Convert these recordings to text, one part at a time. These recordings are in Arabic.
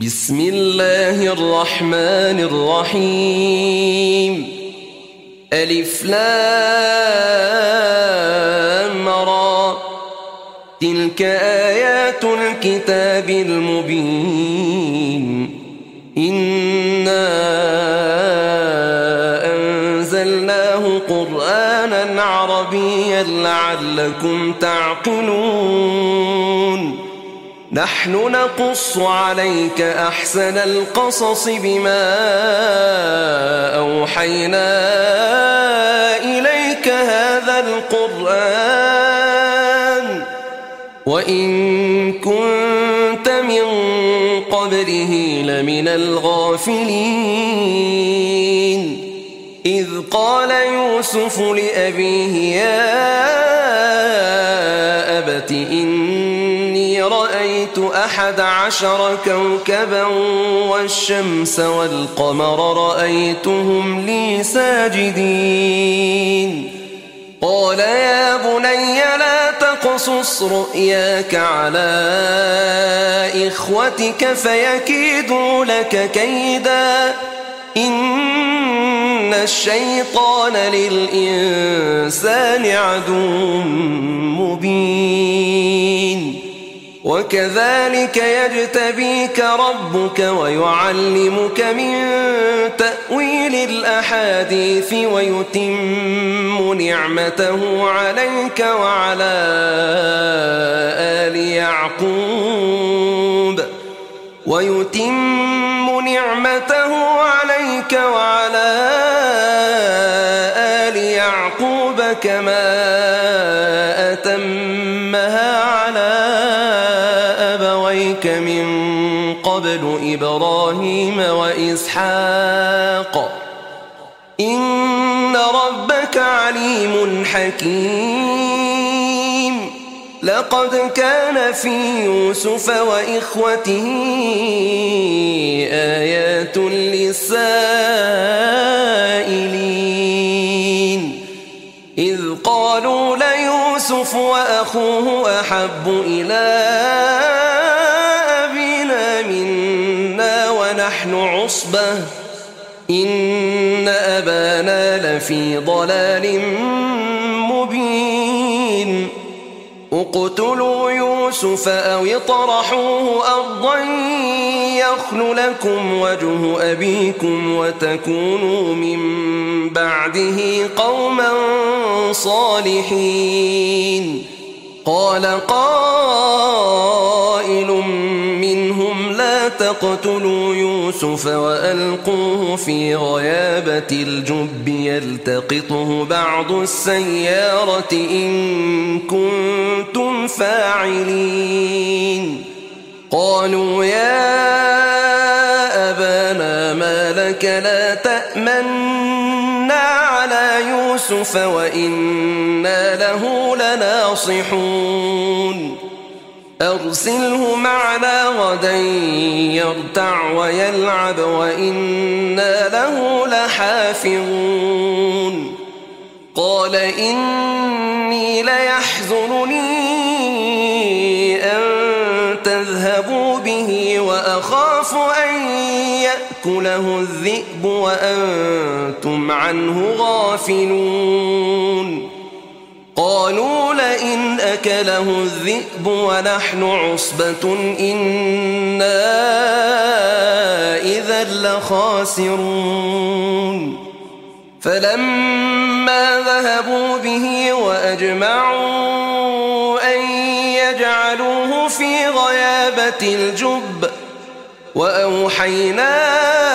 بسم الله الرحمن الرحيم. ألف لام را، تلك آيات الكتاب المبين. إنا أنزلناه قرآنا عربيا لعلكم تعقلون. نحن نقص عليك أحسن القصص بما أوحينا إليك هذا القرآن وإن كنت من قبله لمن الغافلين. إذ قال يوسف لأبيه يا أبت إني رأيت 11 كوكبا والشمس والقمر رأيتهم لي ساجدين. قال يا بني لا تقصص رؤياك على إخوتك فيكيدوا لك كيدا، إن الشيطان للإنسان عدو مبين. وكذلك يجتبيك ربك ويعلمك من تأويل الأحاديث ويتم نعمته عليك وعلى آل يعقوب كما أتمها على أبويك من قبل إبراهيم وإسحاق، إن ربك عليم حكيم. لقد كان في يوسف وإخوته آيات للسائلين، إذ قالوا ليوسف وأخوه أحب إلى أبينا منا ونحن عصبة إن أبانا لفي ضلال مبين. اقتلوا يوسف أو اطرحوه أرضا يخل لكم وجه أبيكم وتكونوا من بعده قوما صالحين. قال قائل منهم لا تقتلوا يوسف وألقوه في غيابة الجب يلتقطه بعض السيارة إن كنتم فاعلين. قالوا يا أبانا ما لك لا تأمنا على يوسف وإنا له لناصحون. أرسله معنا غدا يرتع ويلعب وإنا له لحافظون. قال إني ليحزنني أن تذهبوا به وأخاف أن يأكله الذئب وأنتم عنه غافلون. قالوا لئن أكله الذئب ونحن عصبة إنا إذا لخاسرون. فلما ذهبوا به وأجمعوا أن يجعلوه في غيابة الجب وأوحينا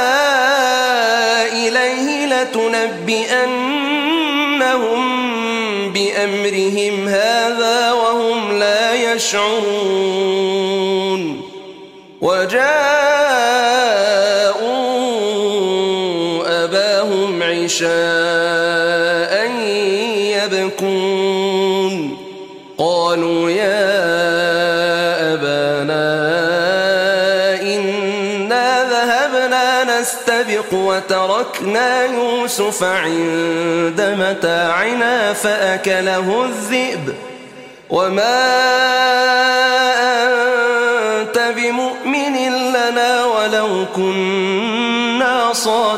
إليه لتنبئنهم بأمرهم هذا وهم لا يشعرون. وجاءوا أباهم عشاء يبكون. قالوا يا أبانا إنا ذهبنا نستبق وتركنا يوسف عند متاعنا فأكله الذئب وما أنت بمؤمن لنا ولو كنا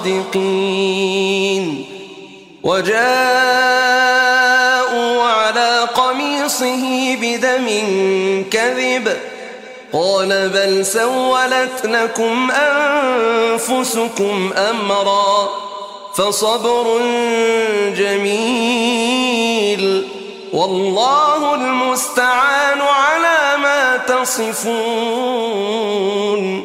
صادقين وجاءوا على قميصه بدم كذب قال بل سولت لكم أنفسكم أمرا فصبر جميل والله المستعان على ما تصفون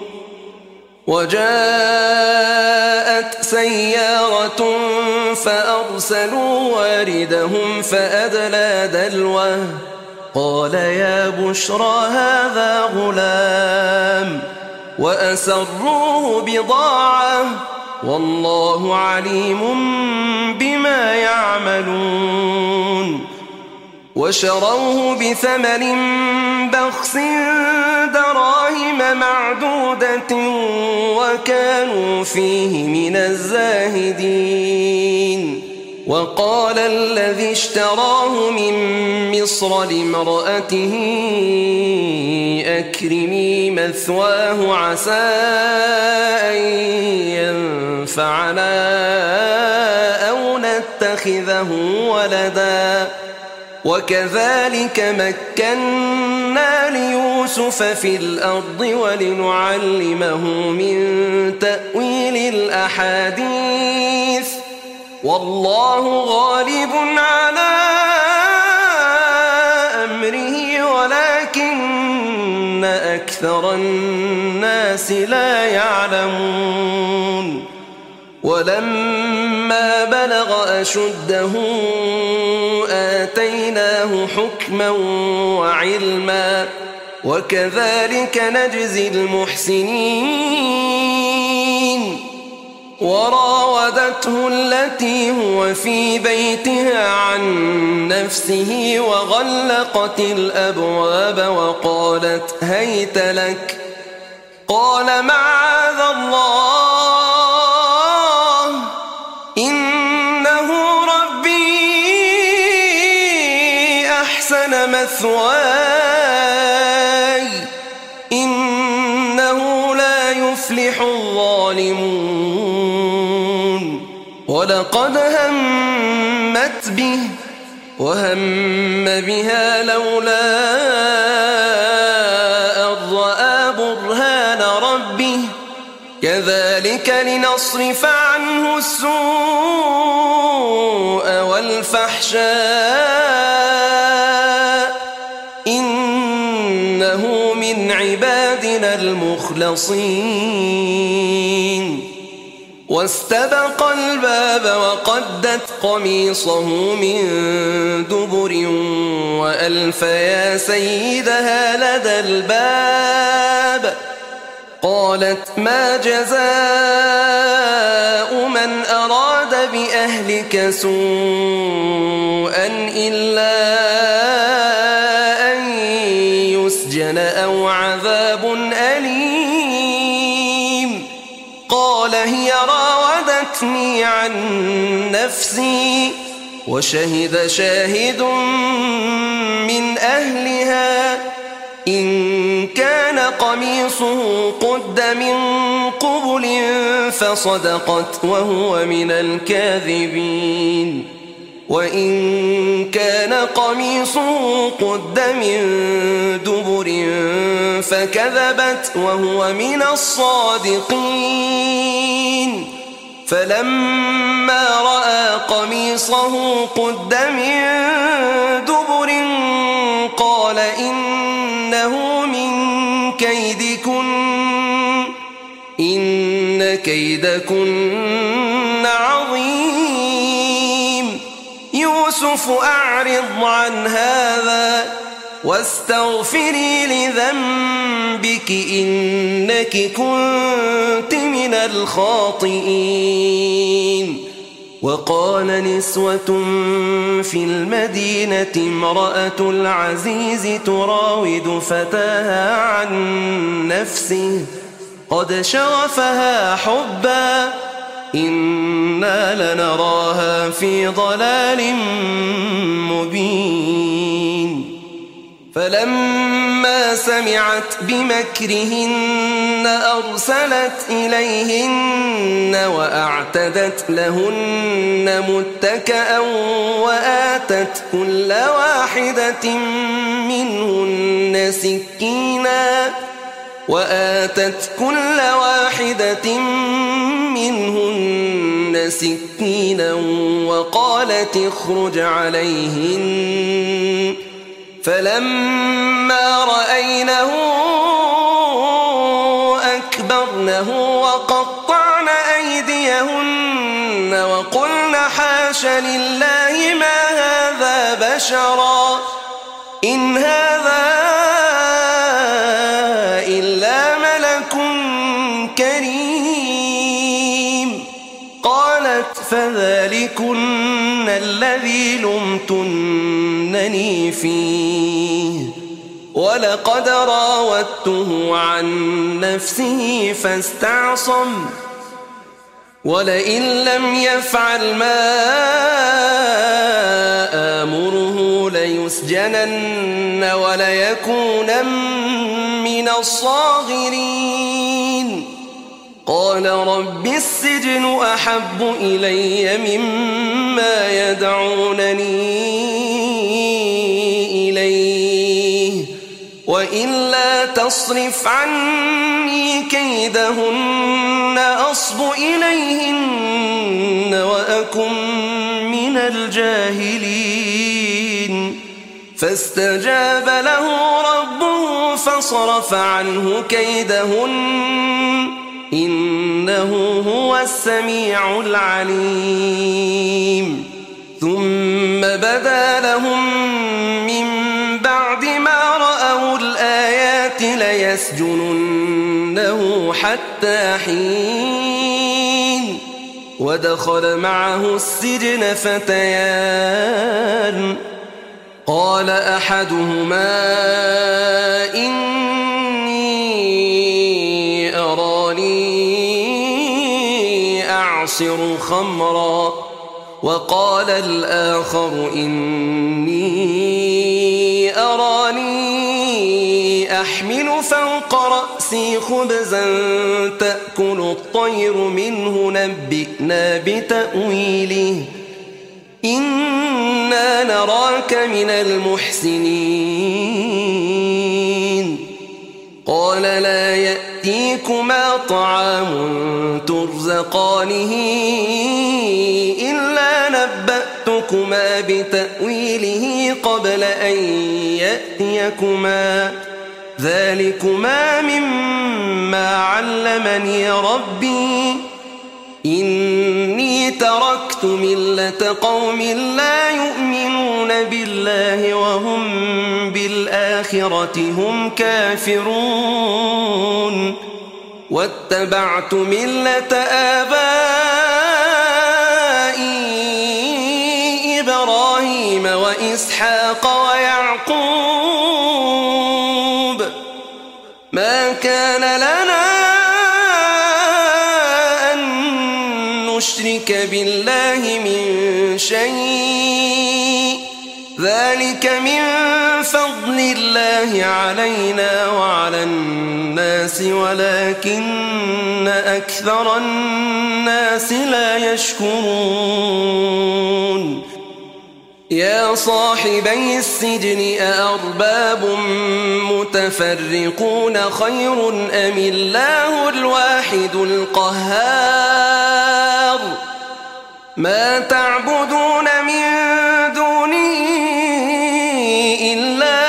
وجاءت سيارة فأرسلوا واردهم فأدلى دلوه قال يا بشرى هذا غلام وأسروه بضاعة والله عليم بما يعملون وشروه بثمن بخس دراهم معدودة وكانوا فيه من الزاهدين وقال الذي اشتراه من مصر لامرأته أكرمي مثواه عسى أن ينفعنا أو نتخذه ولدا وكذلك مكنا ليوسف في الأرض ولنعلمه من تأويل الأحاديث والله غالب على أمره ولكن أكثر الناس لا يعلمون ولما بلغ أشده آتيناه حكما وعلما وكذلك نجزي المحسنين وراودته التي هو في بيتها عن نفسه وغلقت الأبواب وقالت هيت لك قال معاذ الله إنه ربي أحسن مثواي إنه لا يفلح الظالمون ولقد همت به وهم بها لولا أن رأى برهان ربه كذلك لنصرف عنه السوء والفحشاء إنه من عبادنا المخلصين واستبق الباب وقدت قميصه من دبر وألف يا سيدها لدى الباب قالت ما جزاء من أراد بأهلك سوءا إلا أن يسجن أو عذاب أليم قال هي راودتني عن نفسي وشهد شاهد من أهلها إن كان قميصه قد من قبل فصدقت وهو من الكاذبين وإن كان قميصه قد من دبر فكذبت وهو من الصادقين فلما رأى قميصه قد من دبر قال إنه من كيدكن إن كيدكن عظيم يوسف أعرض عن هذا واستغفري لذنبك إنك كنت من الخاطئين وقال نسوة في المدينة امرأة العزيز تراود فتاها عن نفسه قد شغفها حبا إنا لنراها في ضلال مبين فلما سمعت بمكرهن أرسلت إليهن وأعتدت لهن متكأ وآتت كل واحدة منهن سكينا وقالت اخرج عليهن فلما رأينه أكبرنه وقطعن أيديهن وقلن حاش لله ما هذا بشرا إن هذا إلا ملك كريم. قالت فذلكن الذي لمتنني فيه ولقد راودته عن نفسه فاستعصم ولئن لم يفعل ما آمره ليسجنن وليكونن من الصاغرين. قال رب السجن أحب إلي مما يدعونني إليه وإلا تصرف عني كيدهن أصب إليهن وأكن من الجاهلين. فاستجاب له ربه فصرف عنه كيدهن إنه هو السميع العليم. ثم بدا لهم من بعد ما رأوا الآيات ليسجننه حتى حين. ودخل معه السجن فتيان قال أحدهما إني أراني أعصر خمرا وقال الآخر إني أراني أحمل فوق رأسي خبزا تأكل الطير منه نبئنا بتأويله إنا نراك من المحسنين. قال لا يأتيكما طعام ترزقانه إلا نبأتكما بتأويله قبل أن يأتيكما ذلكما مما علمني ربي إني تركت ملة قوم لا يؤمنون بالله وهم بالآخرة هم كافرون واتبعت ملة آبائي إبراهيم وإسحاق ويعقوب ما كان لنا نشرك بالله من شيء ذلك من فضل الله علينا وعلى الناس ولكن أكثر الناس لا يشكرون. يا صاحبي السجن أأرباب متفرقون خير أم الله الواحد القهار ما تعبدون من دونه إلا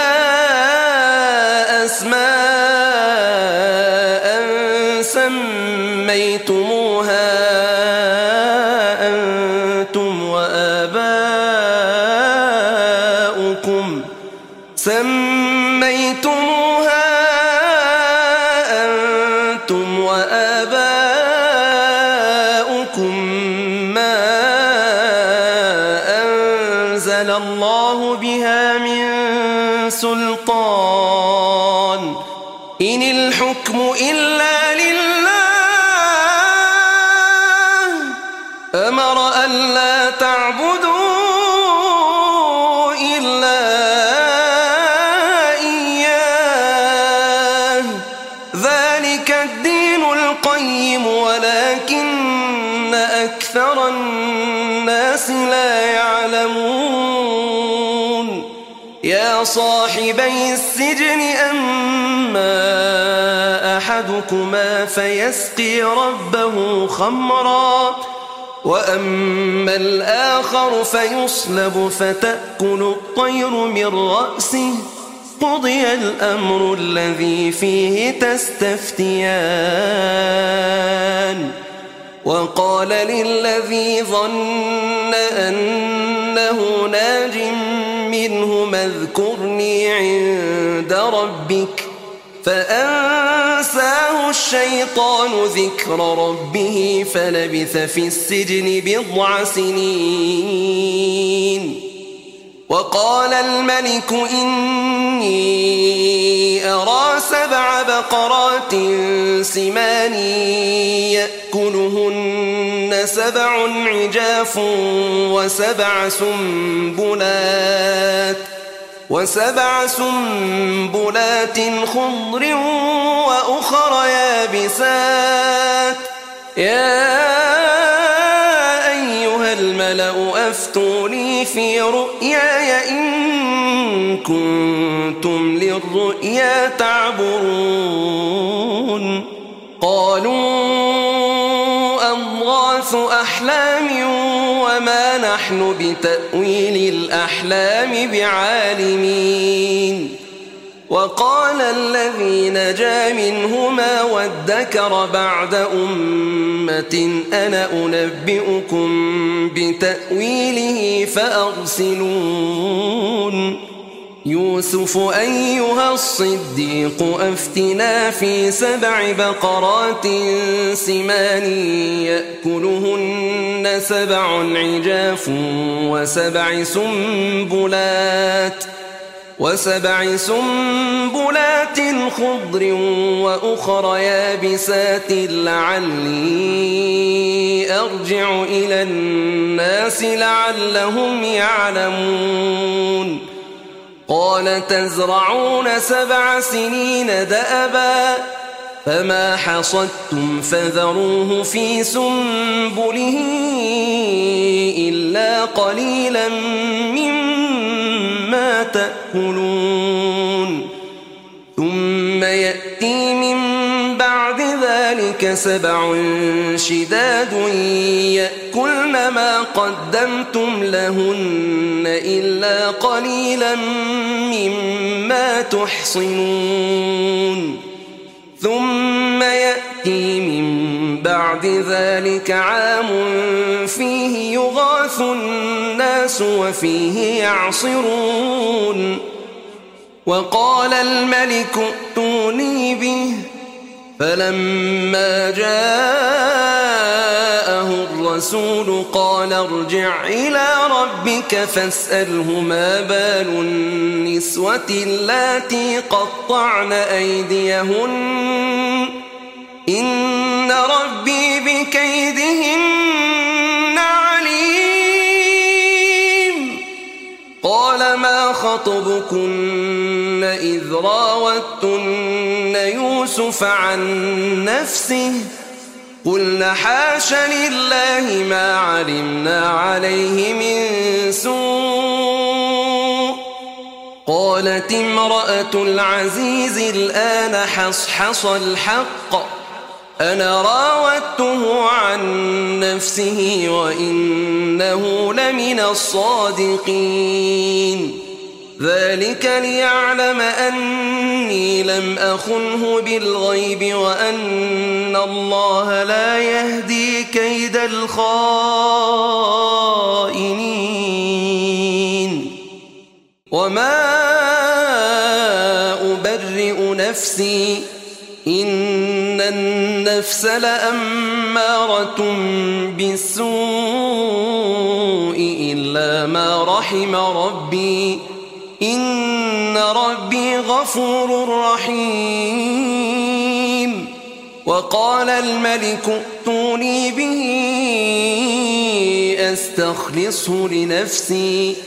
أسماء سميتموها أنتم وآباؤكم ما أنزل الله بها من سلطان إن الحكم إلا لله أمر ألا تعبدوا إلا أكثر الناس لا يعلمون يا صاحبي السجن أما أحدكما فيسقي ربه خمرا وأما الآخر فيصلب فتأكل الطير من رأسه قضي الأمر الذي فيه تستفتيان وقال للذي ظن أنه ناج منه اذكرني عند ربك فأنساه الشيطان ذكر ربه فلبث في السجن 9 سنين وقال الملك إني أرى 7 بقرات سمان يأكلهن 7 عجاف وسبع سنبلات خضر وأخر يابسات يا أيها الملأ أفتوني في رؤياي إن كنتم للرؤيا تعبرون قالوا أضغاث أحلام وما نحن بتأويل الأحلام بعالمين وقال الذي نجا منهما وادكر بعد أمة أنا أنبئكم بتأويله فأرسلون يوسف أيها الصديق أفتنا في 7 بقرات سمان يأكلهن 7 عجاف وسبع سنبلات خضر وأخر يابسات لعلي أرجع إلى الناس لعلهم يعلمون قال تزرعون 7 سنين دأبا فما حصدتم فذروه في سنبله إلا قليلا مما تأكلون ثم يأتي من بعد ذلك 7 شداد يأكلن ما قدمتم لهن إلا قليلا مما تحصنون ثم يأتي من بعد ذلك عام فيه يغاث الناس وفيه يعصرون وقال الملك ائتوني به فلما جاءه الرسول قال ارجع إلى ربك فاسأله ما بال النسوة اللاتي قطعن أيديهن إن ربي بكيدهن عليم قال ما خطبكن إذ راوتن يوسف عن نفسه قلنا حاش لله ما علمنا عليه من سوء قالت امرأة العزيز الآن حصحص الحق أنا راودته عن نفسه وإنه لمن الصادقين ذلك ليعلم أني لم أخنه بالغيب وأن الله لا يهدي كيد الخائنين وما أبرئ نفسي إن النفس لأمارة بالسوء إلا ما رحم ربي إن ربي غفور رحيم وقال الملك ائتوني به أستخلصه لنفسي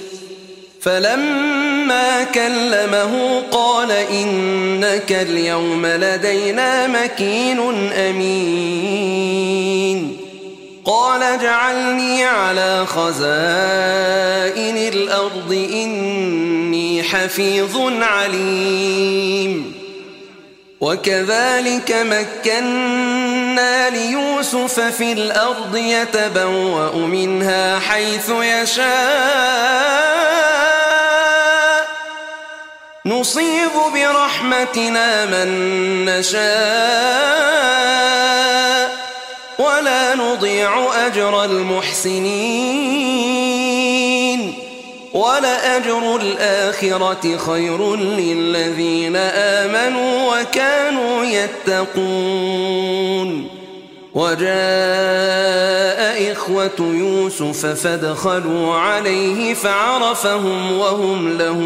فلما كلمه قال إنك اليوم لدينا مكين أمين قال اجعلني على خزائن الأرض إني حفيظ عليم. وكذلك مكنا ليوسف في الأرض يتبوأ منها حيث يشاء نصيب برحمتنا من نشاء ولا نضيع أجر المحسنين ولأجر الآخرة خير للذين آمنوا وكانوا يتقون. وجاء إخوة يوسف فدخلوا عليه فعرفهم وهم له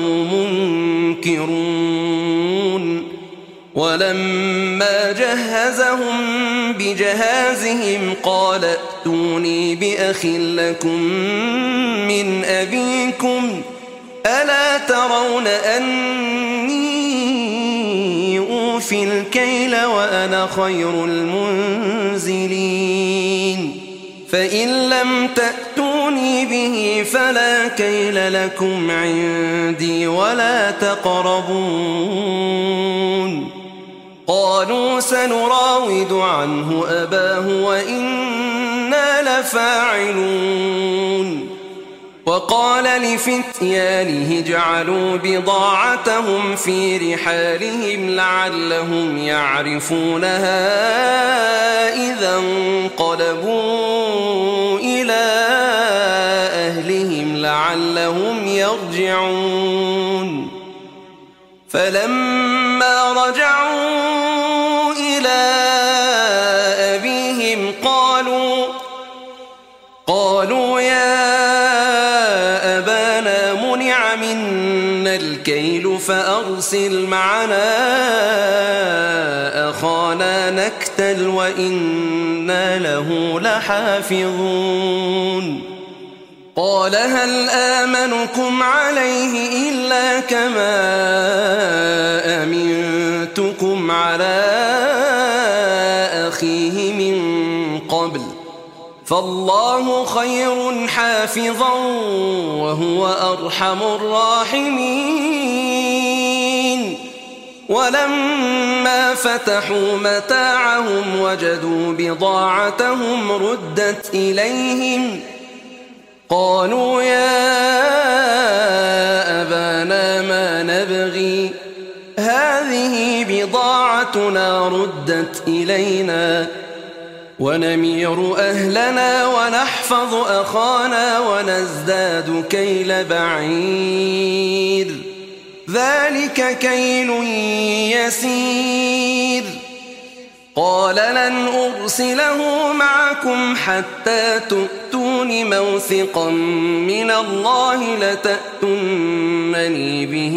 منكرون. ولما جهزهم بجهازهم قال ائتوني بأخ لكم من أبيكم ألا ترون أني أوفي الكيل وأنا خير المنزلين. فإن لم تأتوني به فلا كيل لكم عندي ولا تقربون. قالوا سنراود عنه أباه وإنا لفاعلون. وقال لفتيانه اجعلوا بضاعتهم في رحالهم لعلهم يعرفونها إذا انقلبوا إلى أهلهم لعلهم يرجعون. فلما رجعوا إلى أبيهم قالوا يا أبانا منع منا الكيل فأرسل معنا أخانا نكتل وإنا له لحافظون. قال هل آمنكم عليه إلا كما أمنتكم على أخيه من قبل فالله خير حافظا وهو أرحم الراحمين. ولما فتحوا متاعهم وجدوا بضاعتهم ردت إليهم قالوا يا أبانا ما نبغي هذه بضاعتنا ردت إلينا ونمير أهلنا ونحفظ أخانا ونزداد كيل بعير ذلك كيل يسير. قال لن أرسله معكم حتى تؤتون موثقا من الله لتأتونني به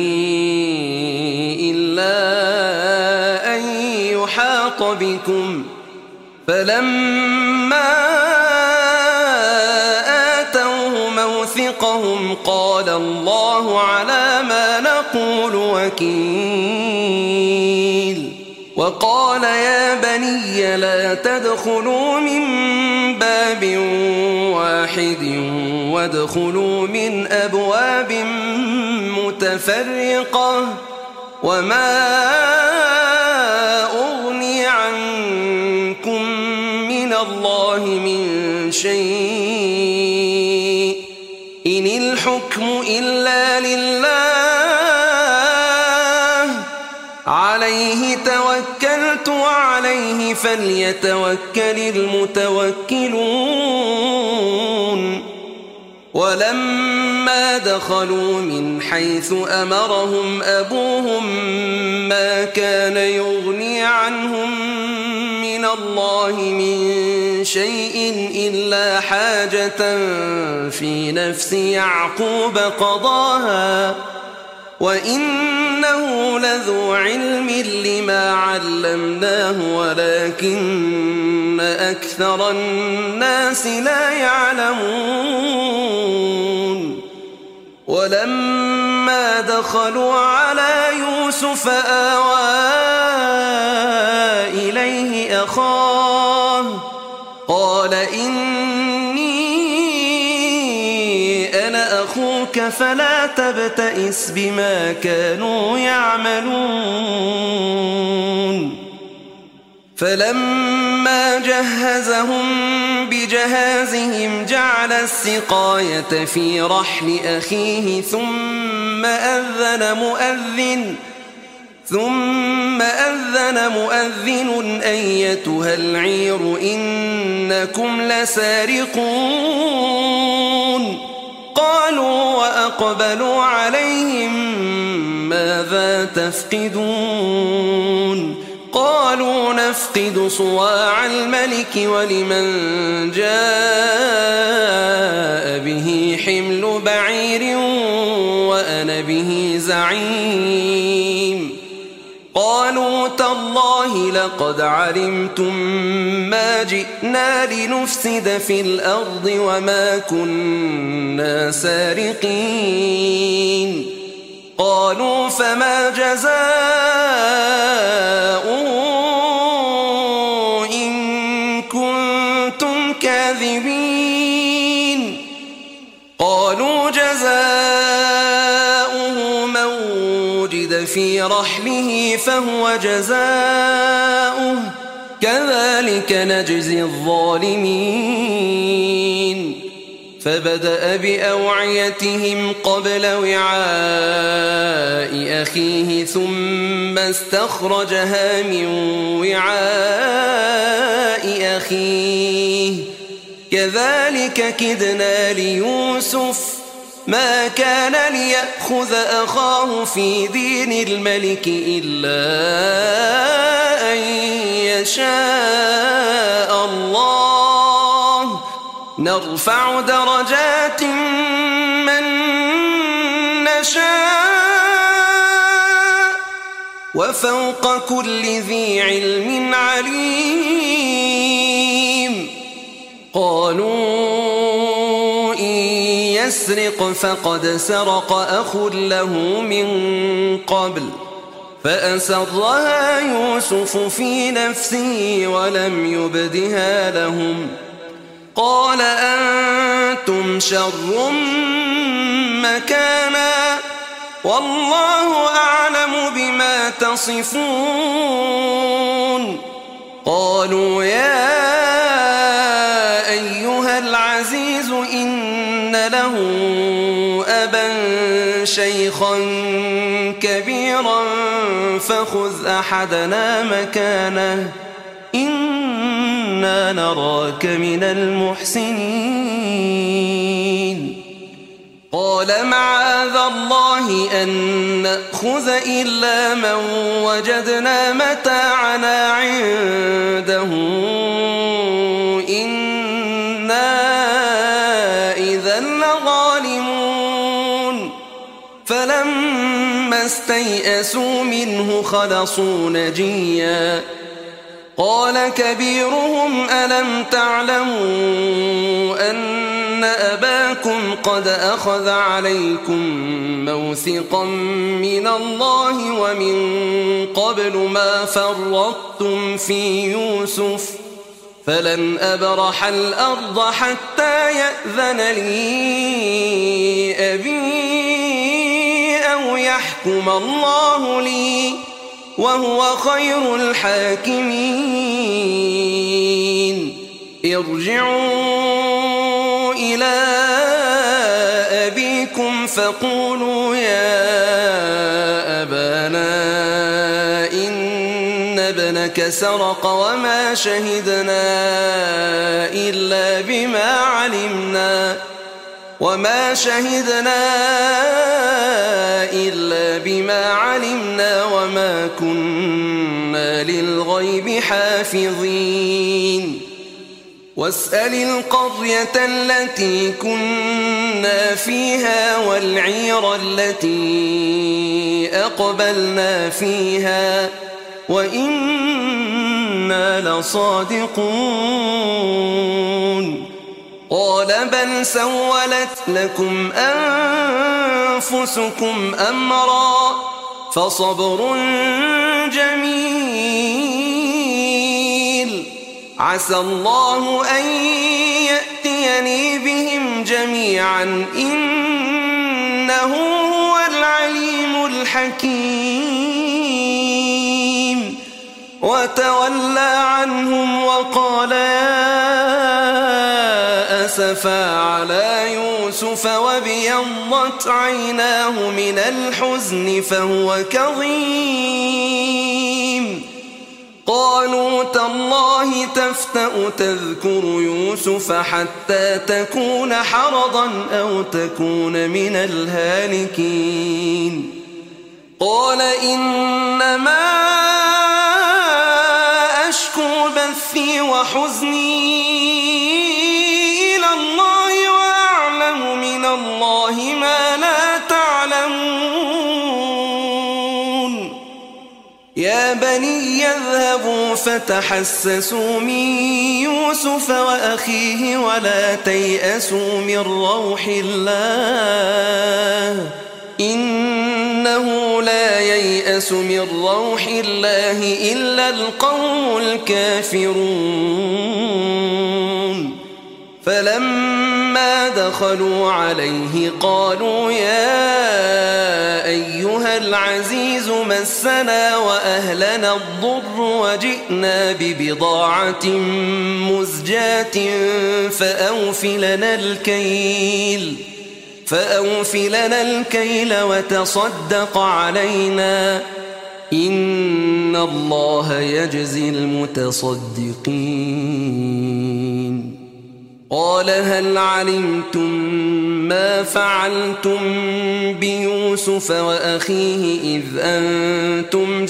إلا أن يحاط بكم. فلما آتوه موثقهم قال الله على ما نقول وكيل. وقال يا بني لا تدخلوا من باب واحد وادخلوا من أبواب متفرقة وما أغني عنكم من الله من شيء إن الحكم إلا لله عليه توكلت وعليه فليتوكل المتوكلون. ولما دخلوا من حيث أمرهم أبوهم ما كان يغني عنهم من الله من شيء إلا حاجة في نفس يعقوب قضاها وإنه لذو علم لما علمناه ولكن أكثر الناس لا يعلمون. ولما دخلوا على يوسف آوى إليه أخاه قال إني ربك فلا تبتئس بما كانوا يعملون فلما جهزهم بجهازهم جعل السقاية في رحل أخيه ثم أذن مؤذن أيتها العير إنكم لسارقون قالوا وأقبلوا عليهم ماذا تفقدون قالوا نفقد صواع الملك ولمن جاء به حمل بعير وأنا به زعيم قالوا تالله لقد علمتم ما جئنا لنفسد في الأرض وما كنا سارقين قالوا فما جزاؤه إن كنتم كاذبين قالوا جزاؤه من وجد في رحله فهو جزاؤه كذلك نجزي الظالمين فبدأ بأوعيتهم قبل وعاء أخيه ثم استخرجها من وعاء أخيه كذلك كدنا ليوسف ما كان ليأخذ أخاه في دين الملك إلا أن يشاء الله نرفع درجات من نشاء وفوق كل ذي علم عليم قالوا إن يسرق فقد سرق أخ له من قبل فأسرها يوسف في نفسه ولم يبدها لهم قال أنتم شر مكانا والله أعلم بما تصفون قالوا يا أيها العزيز إن له أبا شيخا كبيرا فخذ أحدنا مكانه إنا نراك من المحسنين قال معاذ الله أن نأخذ إلا من وجدنا متاعنا عنده إنا إذا لظالمون فلما استيئسوا منه خلصوا نجيا قال كبيرهم ألم تعلموا أن أباكم قد أخذ عليكم موثقا من الله ومن قبل ما فرطتم في يوسف فلن أبرح الأرض حتى يأذن لي أبي أو يحكم الله لي وهو خير الحاكمين ارجعوا إلى أبيكم فقولوا يا أبانا إن ابنك سرق وما شهدنا إلا بما علمنا وما كنا للغيب حافظين واسأل القرية التي كنا فيها والعير التي أقبلنا فيها وإنا لصادقون قال بل سولت لكم أنفسكم أمرا فصبر جميل عسى الله أن يأتيني بهم جميعا إني إنه هو العليم الحكيم وتولى عنهم وقال يا أسفا على يوسف وابيضت عيناه من الحزن فهو كظيم قالوا تالله تفتأ تذكر يوسف حتى تكون حرضا أو تكون من الهالكين قال إنما أشكو بثي وحزني إلى الله وأعلم من الله ما لا تعلمون يا بني يذهبوا فتحسسوا من يوسف وأخيه ولا تيأسوا من روح الله إنه لا ييأس من روح الله إلا القوم الكافرون فلما دخلوا عليه قالوا يا أيها العزيز مسنا وأهلنا الضر وجئنا ببضاعة مزجاة فأوف لنا الكيل وتصدق علينا إن الله يجزي المتصدقين قال هل علمتم ما فعلتم بيوسف وأخيه إذ أنتم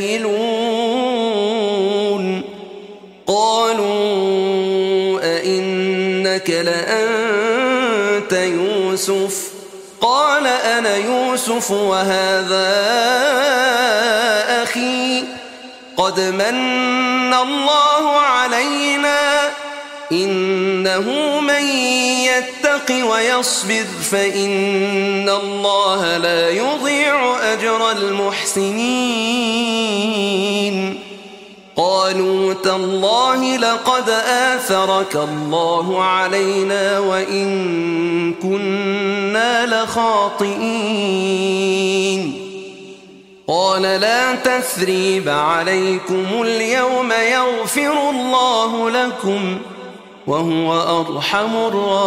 جاهلون قالوا أئنك لأنت يوسف قال أنا يوسف وهذا أخي قد من الله علينا إنه من يتق ويصبر فإن الله لا يضيع أجر المحسنين قالوا تالله لقد آثرك الله علينا وإن كنا لخاطئين قال لا تثريب عليكم اليوم يغفر الله لكم وهو أرحم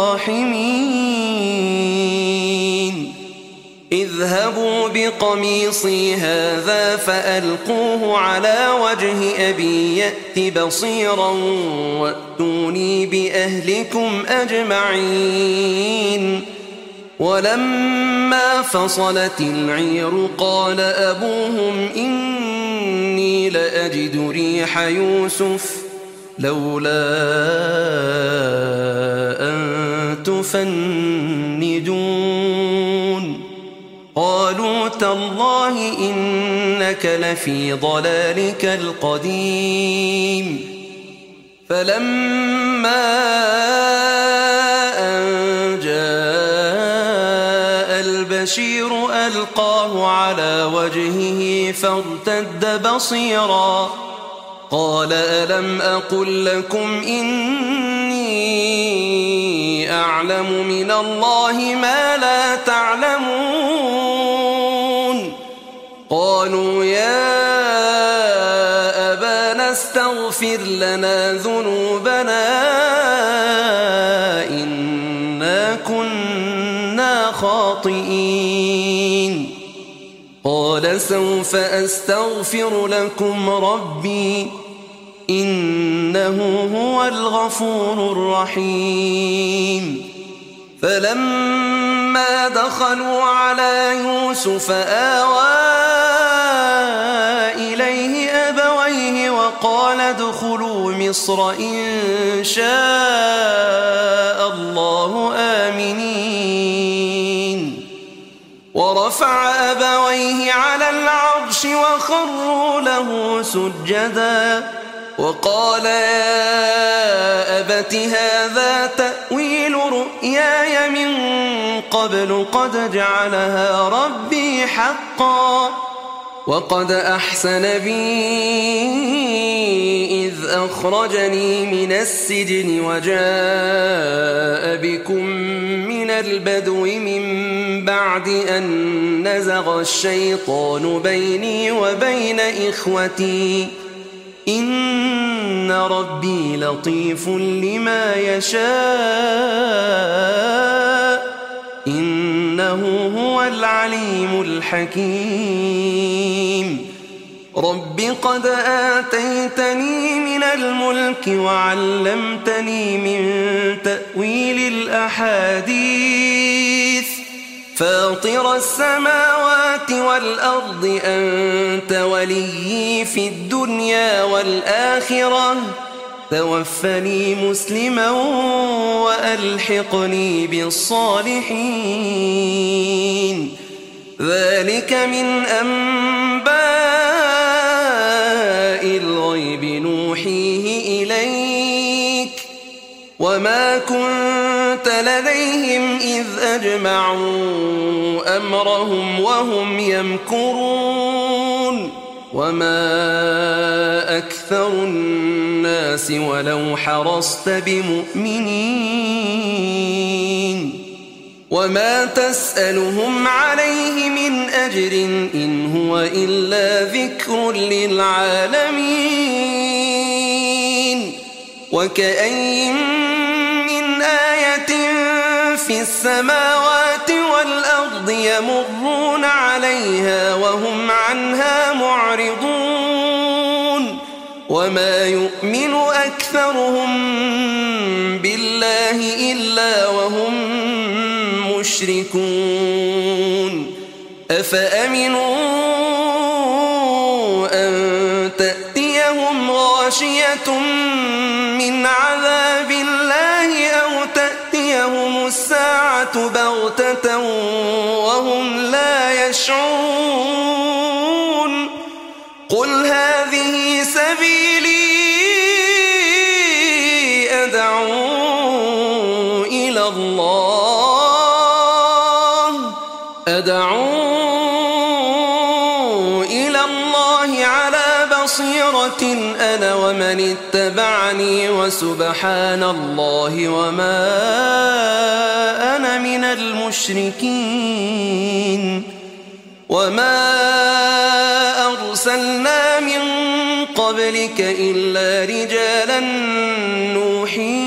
الراحمين اذهبوا بقميصي هذا فألقوه على وجه أبي يأت بصيرا وأتوني بأهلكم أجمعين ولما فصلت العير قال أبوهم إني لأجد ريح يوسف لولا أن تفندون قالوا تالله إنك لفي ضلالك القديم فلما أن جاء البشير ألقاه على وجهه فارتد بصيرا قال ألم أقل لكم إني أعلم من الله ما لا تعلمون قالوا يا أبانا استغفر لنا ذنوبنا إنا كنا خاطئين قال سوف أستغفر لكم ربي إنه هو الغفور الرحيم فلما دخلوا على يوسف آوى إليه أبويه وقال ادخلوا مصر إن شاء الله آمنين ورفع أبويه على العرش وخروا له سجدا وقال يا أبت هذا تأويل رؤياي من قبل قد جعلها ربي حقا وقد أحسن بي إذ أخرجني من السجن وجاء بكم من البدو من بعد أن نزغ الشيطان بيني وبين إخوتي إن ربي لطيف لما يشاء إنه هو العليم الحكيم رب قد آتيتني من الملك وعلمتني من تأويل الأحاديث فاطر السماوات والأرض أنت وليي في الدنيا والآخرة توفني مسلما وألحقني بالصالحين ذلك من أنباء الغيب نوحيه إليك وما كنت لديهم إذ أجمعوا أمرهم وهم يمكرون وما أكثر الناس ولو حرصت بمؤمنين وما تسألهم عليه من أجر إن هو إلا ذكر للعالمين وكأين من آية في السماوات والأرض يمرون عليها وهم عنها معرضون وما يؤمن أكثرهم بالله إلا وهم مشركون أفأمنوا أن تأتيهم غاشية من عذاب الله أو تأتيهم الساعة بغتة وهم لا يشعرون قل هذه سبيلي أدعو إلى الله على بصيرة أنا ومن اتبعني وسبحان الله وما أنا من المشركين وما أرسلنا من قبلك إلا رجالا نوحي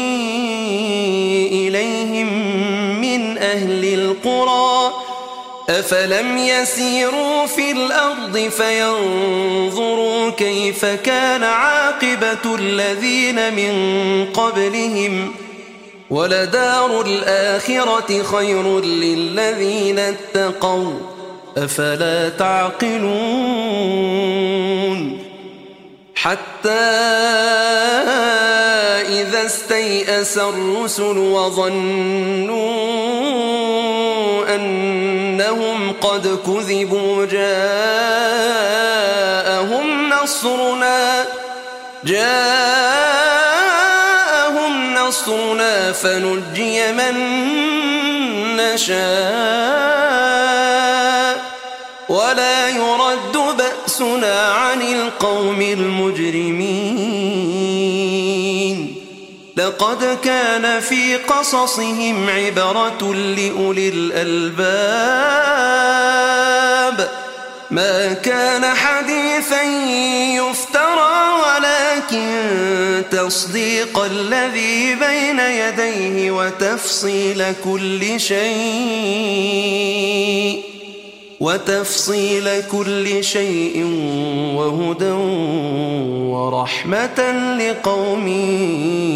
إليهم من أهل القرى أفلم يسيروا في الأرض فينظروا كيف كان عاقبة الذين من قبلهم ولدار الآخرة خير للذين اتقوا أفلا تعقلون حتى إذا استيأس الرسل وظنوا أنهم قد كذبوا جاءهم نصرنا فنجي من نشاء ولا يرد بأسنا عن القوم المجرمين لقد كان في قصصهم عبرة لأولي الألباب ما كان حديثا يفترى ولكن تصديق الذي بين يديه وتفصيل كل شيء وهدى ورحمة لقوم